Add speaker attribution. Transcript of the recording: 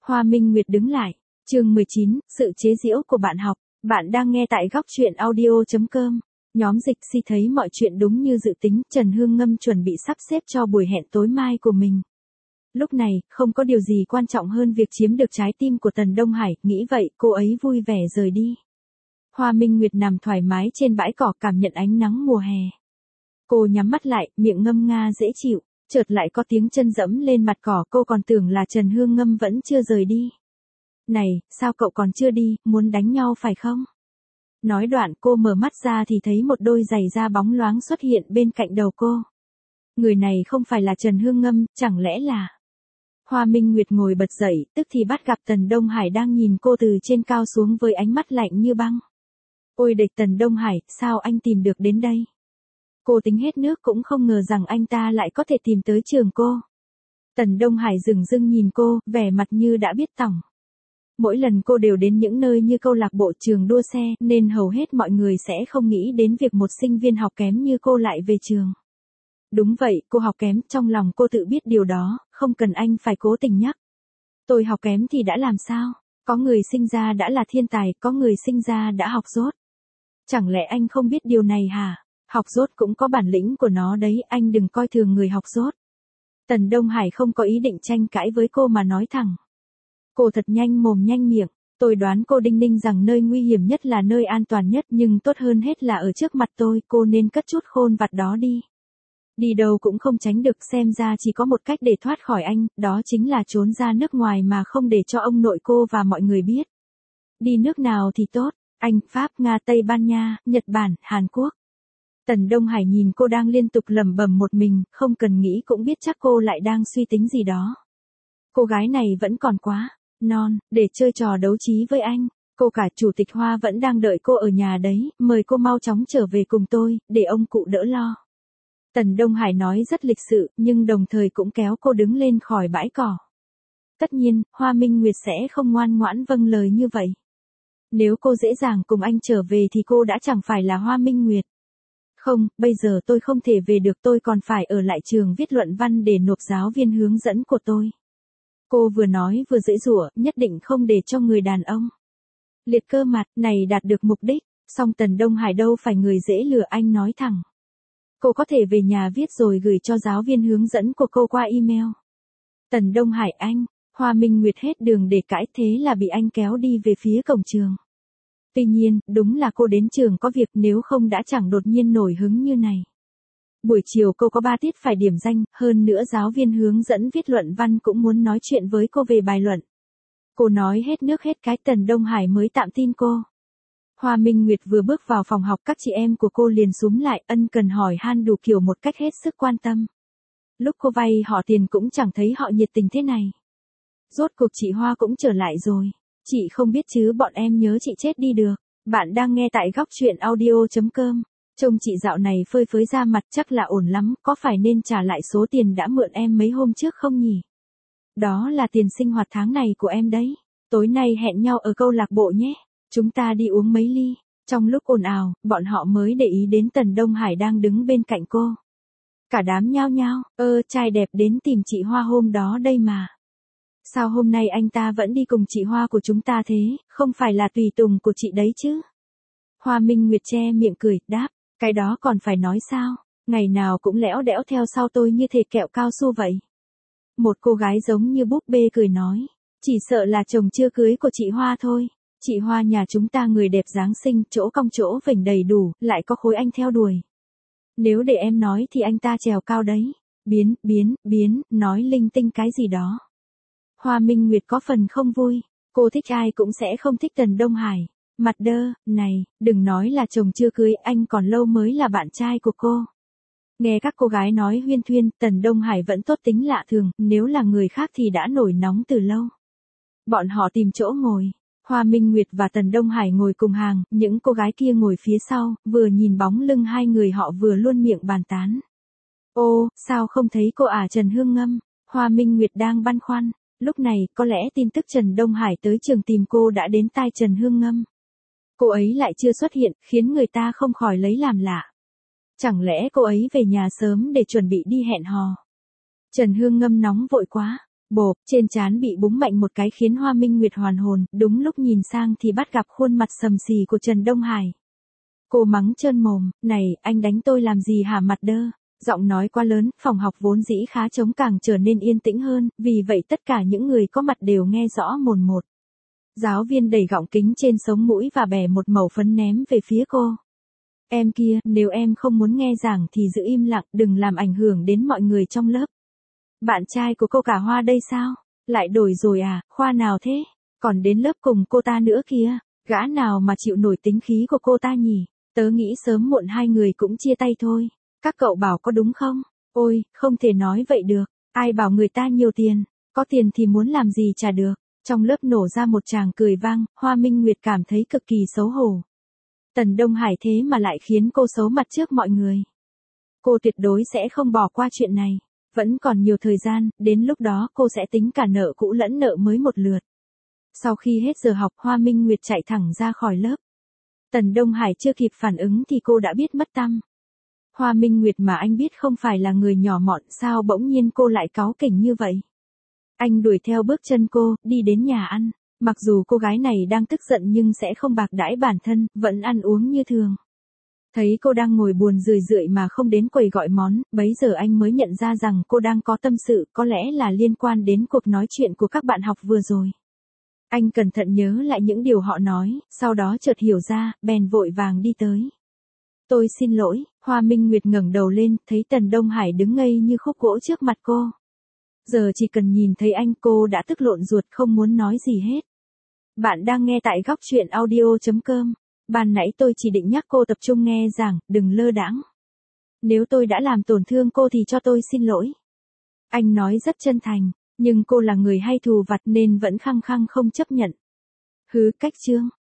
Speaker 1: Hoa Minh Nguyệt đứng lại. Chương 19, sự chế giễu của bạn học. Bạn đang nghe tại góc truyện audio.com. Nhóm dịch si thấy mọi chuyện đúng như dự tính, Trần Hương Ngâm chuẩn bị sắp xếp cho buổi hẹn tối mai của mình. Lúc này, không có điều gì quan trọng hơn việc chiếm được trái tim của Tần Đông Hải, nghĩ vậy, cô ấy vui vẻ rời đi. Hoa Minh Nguyệt nằm thoải mái trên bãi cỏ cảm nhận ánh nắng mùa hè. Cô nhắm mắt lại, miệng ngâm nga dễ chịu, chợt lại có tiếng chân dẫm lên mặt cỏ, cô còn tưởng là Trần Hương Ngâm vẫn chưa rời đi. Này, sao cậu còn chưa đi, muốn đánh nhau phải không? Nói đoạn cô mở mắt ra thì thấy một đôi giày da bóng loáng xuất hiện bên cạnh đầu cô. Người này không phải là Trần Hương Ngâm, chẳng lẽ là... Hoa Minh Nguyệt ngồi bật dậy, tức thì bắt gặp Tần Đông Hải đang nhìn cô từ trên cao xuống với ánh mắt lạnh như băng. Ôi địch, Tần Đông Hải, sao anh tìm được đến đây? Cô tính hết nước cũng không ngờ rằng anh ta lại có thể tìm tới trường cô. Tần Đông Hải dửng dưng nhìn cô, vẻ mặt như đã biết tỏng. Mỗi lần cô đều đến những nơi như câu lạc bộ, trường đua xe, nên hầu hết mọi người sẽ không nghĩ đến việc một sinh viên học kém như cô lại về trường. Đúng vậy, cô học kém, trong lòng cô tự biết điều đó, không cần anh phải cố tình nhắc. Tôi học kém thì đã làm sao? Có người sinh ra đã là thiên tài, có người sinh ra đã học dốt. Chẳng lẽ anh không biết điều này hả? Học dốt cũng có bản lĩnh của nó đấy, anh đừng coi thường người học dốt. Tần Đông Hải không có ý định tranh cãi với cô mà nói thẳng. Cô thật nhanh mồm nhanh miệng, tôi đoán cô đinh ninh rằng nơi nguy hiểm nhất là nơi an toàn nhất, nhưng tốt hơn hết là ở trước mặt tôi, cô nên cất chút khôn vặt đó đi. Đi đâu cũng không tránh được, xem ra chỉ có một cách để thoát khỏi anh, đó chính là trốn ra nước ngoài mà không để cho ông nội cô và mọi người biết. Đi nước nào thì tốt, Anh, Pháp, Nga, Tây Ban Nha, Nhật Bản, Hàn Quốc. Tần Đông Hải nhìn cô đang liên tục lẩm bẩm một mình, không cần nghĩ cũng biết chắc cô lại đang suy tính gì đó. Cô gái này vẫn còn quá non để chơi trò đấu trí với anh. Cô cả chủ tịch Hoa vẫn đang đợi cô ở nhà đấy, mời cô mau chóng trở về cùng tôi, để ông cụ đỡ lo. Tần Đông Hải nói rất lịch sự, nhưng đồng thời cũng kéo cô đứng lên khỏi bãi cỏ. Tất nhiên, Hoa Minh Nguyệt sẽ không ngoan ngoãn vâng lời như vậy. Nếu cô dễ dàng cùng anh trở về thì cô đã chẳng phải là Hoa Minh Nguyệt. Không, bây giờ tôi không thể về được, tôi còn phải ở lại trường viết luận văn để nộp giáo viên hướng dẫn của tôi. Cô vừa nói vừa giãy giụa, nhất định không để cho người đàn ông liệt cơ mặt này đạt được mục đích. Song Tần Đông Hải đâu phải người dễ lừa, anh nói thẳng. Cô có thể về nhà viết rồi gửi cho giáo viên hướng dẫn của cô qua email. Tần Đông Hải, anh, Hoa Minh Nguyệt hết đường để cãi, thế là bị anh kéo đi về phía cổng trường. Tuy nhiên, đúng là cô đến trường có việc, nếu không đã chẳng đột nhiên nổi hứng như này. Buổi chiều cô có 3 tiết phải điểm danh, hơn nữa giáo viên hướng dẫn viết luận văn cũng muốn nói chuyện với cô về bài luận. Cô nói hết nước hết cái, Tần Đông Hải mới tạm tin cô. Hoa Minh Nguyệt vừa bước vào phòng học, các chị em của cô liền xúm lại ân cần hỏi han đủ kiểu một cách hết sức quan tâm. Lúc cô vay họ tiền cũng chẳng thấy họ nhiệt tình thế này. Rốt cuộc chị Hoa cũng trở lại rồi. Chị không biết chứ, bọn em nhớ chị chết đi được. Bạn đang nghe tại góc truyện audio.com. Trông chị dạo này phơi phới da mặt, chắc là ổn lắm, có phải nên trả lại số tiền đã mượn em mấy hôm trước không nhỉ? Đó là tiền sinh hoạt tháng này của em đấy. Tối nay hẹn nhau ở câu lạc bộ nhé. Chúng ta đi uống mấy ly. Trong lúc ồn ào, bọn họ mới để ý đến Tần Đông Hải đang đứng bên cạnh cô. Cả đám nhao nhao, trai đẹp đến tìm chị Hoa hôm đó đây mà. Sao hôm nay anh ta vẫn đi cùng chị Hoa của chúng ta thế, không phải là tùy tùng của chị đấy chứ? Hoa Minh Nguyệt che miệng cười, đáp, cái đó còn phải nói sao, ngày nào cũng lẽo đẽo theo sau tôi như thề kẹo cao su vậy. Một cô gái giống như búp bê cười nói, chỉ sợ là chồng chưa cưới của chị Hoa thôi. Chị Hoa nhà chúng ta người đẹp dáng xinh, chỗ cong chỗ vểnh đầy đủ, lại có khối anh theo đuổi. Nếu để em nói thì anh ta trèo cao đấy. Biến, nói linh tinh cái gì đó. Hoa Minh Nguyệt có phần không vui, cô thích ai cũng sẽ không thích Tần Đông Hải. Mặt đơ, này, đừng nói là chồng chưa cưới, anh còn lâu mới là bạn trai của cô. Nghe các cô gái nói huyên thuyên, Tần Đông Hải vẫn tốt tính lạ thường, nếu là người khác thì đã nổi nóng từ lâu. Bọn họ tìm chỗ ngồi. Hoa Minh Nguyệt và Tần Đông Hải ngồi cùng hàng, những cô gái kia ngồi phía sau, vừa nhìn bóng lưng hai người họ vừa luôn miệng bàn tán. Ô, sao không thấy cô Trần Hương Ngâm? Hoa Minh Nguyệt đang băn khoăn. Lúc này, có lẽ tin tức Trần Đông Hải tới trường tìm cô đã đến tai Trần Hương Ngâm. Cô ấy lại chưa xuất hiện, khiến người ta không khỏi lấy làm lạ. Chẳng lẽ cô ấy về nhà sớm để chuẩn bị đi hẹn hò? Trần Hương Ngâm nóng vội quá. Bộp, trên trán bị búng mạnh một cái khiến Hoa Minh Nguyệt hoàn hồn, đúng lúc nhìn sang thì bắt gặp khuôn mặt sầm xì của Trần Đông Hải. Cô mắng trơn mồm, này, anh đánh tôi làm gì hả mặt đơ? Giọng nói quá lớn, phòng học vốn dĩ khá trống càng trở nên yên tĩnh hơn, vì vậy tất cả những người có mặt đều nghe rõ mồn một. Giáo viên đẩy gọng kính trên sống mũi và bẻ một mẩu phấn ném về phía cô. Em kia, nếu em không muốn nghe giảng thì giữ im lặng, đừng làm ảnh hưởng đến mọi người trong lớp. Bạn trai của cô cả Hoa đây sao? Lại đổi rồi à, khoa nào thế? Còn đến lớp cùng cô ta nữa kìa, gã nào mà chịu nổi tính khí của cô ta nhỉ? Tớ nghĩ sớm muộn hai người cũng chia tay thôi. Các cậu bảo có đúng không? Ôi, không thể nói vậy được. Ai bảo người ta nhiều tiền, có tiền thì muốn làm gì trả được. Trong lớp nổ ra một tràng cười vang, Hoa Minh Nguyệt cảm thấy cực kỳ xấu hổ. Tần Đông Hải thế mà lại khiến cô xấu mặt trước mọi người. Cô tuyệt đối sẽ không bỏ qua chuyện này. Vẫn còn nhiều thời gian, đến lúc đó cô sẽ tính cả nợ cũ lẫn nợ mới một lượt. Sau khi hết giờ học, Hoa Minh Nguyệt chạy thẳng ra khỏi lớp. Tần Đông Hải chưa kịp phản ứng thì cô đã biết mất tăm. Hoa Minh Nguyệt mà anh biết không phải là người nhỏ mọn, sao bỗng nhiên cô lại cáu kỉnh như vậy? Anh đuổi theo bước chân cô, đi đến nhà ăn. Mặc dù cô gái này đang tức giận nhưng sẽ không bạc đãi bản thân, vẫn ăn uống như thường. Thấy cô đang ngồi buồn rười rượi mà không đến quầy gọi món, bấy giờ anh mới nhận ra rằng cô đang có tâm sự, có lẽ là liên quan đến cuộc nói chuyện của các bạn học vừa rồi. Anh cẩn thận nhớ lại những điều họ nói, sau đó chợt hiểu ra, bèn vội vàng đi tới. Tôi xin lỗi, Hoa Minh Nguyệt ngẩng đầu lên, thấy Tần Đông Hải đứng ngây như khúc gỗ trước mặt cô. Giờ chỉ cần nhìn thấy anh cô đã tức lộn ruột không muốn nói gì hết. Bạn đang nghe tại góc truyện audio.com. Ban nãy tôi chỉ định nhắc cô tập trung nghe giảng, đừng lơ đãng. Nếu tôi đã làm tổn thương cô thì cho tôi xin lỗi. Anh nói rất chân thành, nhưng cô là người hay thù vặt nên vẫn khăng khăng không chấp nhận. Hứ, cách chương.